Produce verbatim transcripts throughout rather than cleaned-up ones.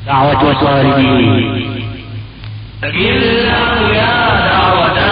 دعوة الخالدين. الله يا دعوة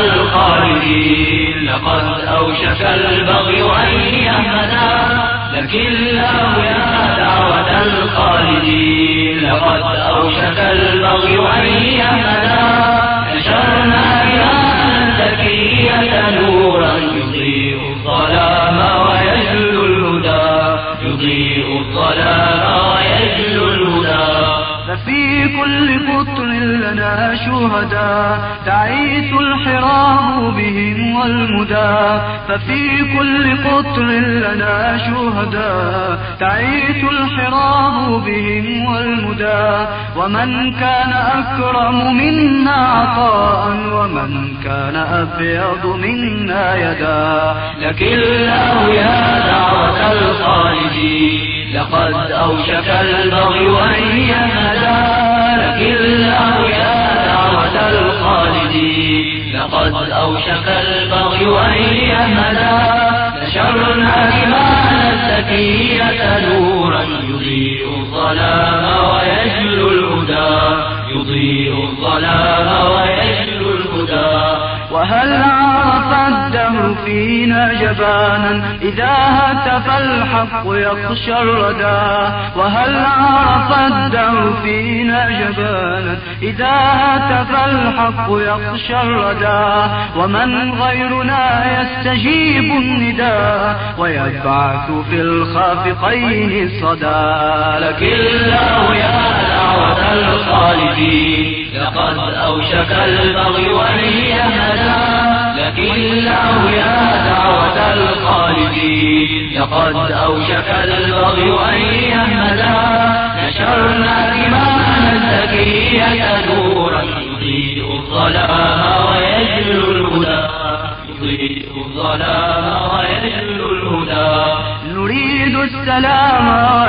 الخالدين لقد أوشك البغي أن يهمنا. لك الله يا دعوة الخالدين لقد أوشك البغي أن يهمنا. نشرنا إيمانا زكية نورا يضيء الظلام ويجل الهدى، يضيء الظلام ويجل الهدى. ففي كل قطر لنا شهداء تعيث الحرام بهم والمدى. ففي كل قطر لنا شهداء تعيث الحرام بهم والمدى. ومن كان أكرم منا عطاء ومن كان أبيض منا يدا. لك الله يا دعوة الخالدين لقد أوشك البغي أن يهمنا. لك الله يا دعوة الخالدين لقد أوشك البغي أن يهمنا. نشرنا إيمانا زكية نورا يضيء الظلام ويجل الهدى، يضيء الظلام ويجل الهدى. وهل عرف الدهر فينا جبانا إذا هتف الحق يخشى الردى. وهل عرف الدهر فينا جبانا إذا هتف الحق يخشى الردى. ومن غيرنا يستجيب النداء ويبعث في الخافقين الصدى. لك الله يا دعوة الخالدين لقد أوشك البغي أن يهمنا. لك الله يا دعوة الخالدين لقد أوشك البغي أن يهمنا. نشرنا إيمانا زكية نورا يضيء الظلام ويجل الهدى، يضيء الظلام ويجل الهدى. نريد السلام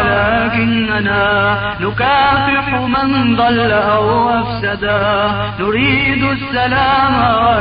ولكننا نكافح من ضل أو أفسدا. نريد السلام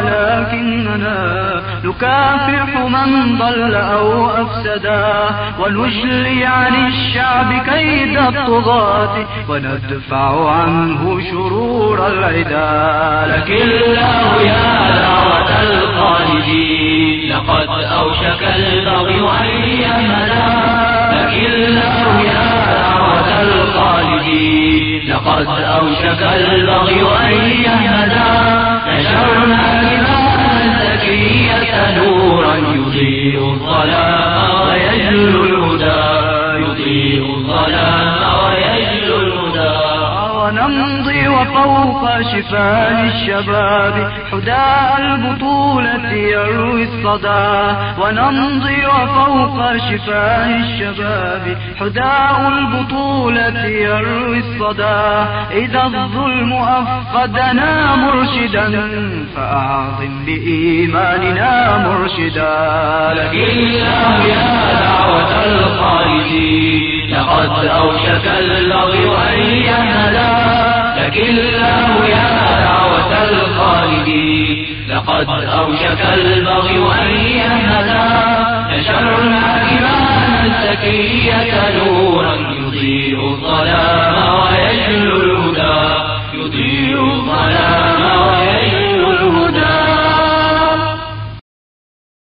ولكننا نكافح من ضل أو أفسدا. ونجلي عن الشعب كيد الطغاة وندفع عنه شرور العدا. لك الله يا دعوة الخالدين لقد أوشك البغي أن يهمنا. لك الله يا دعوة الخالدين لقد أوشك البغي أن يهمنا. نشرنا إيمانا زكية نورا يضيء الظلام ويجل الهدى، يضيء الظلام ويجل الهدى. ونمضي وفوق شفاه الشباب حداء البطولة يروي الصدى. ونمضي وفوق شفاه الشباب حداء البطولة يروي الصدى. إذا الظلم أفقدنا مرشدا فأعظم بإيماننا مرشدا. لك الله يا دعوة الخالدين لقد أوشك البغي أن يهمنا. لك الله يا دعوة الخالدين لقد أوشك البغي أن يهمنا. نشرنا إيمانا زكية نورا يضيء الظلام ويجل الهدى، يضيء الظلام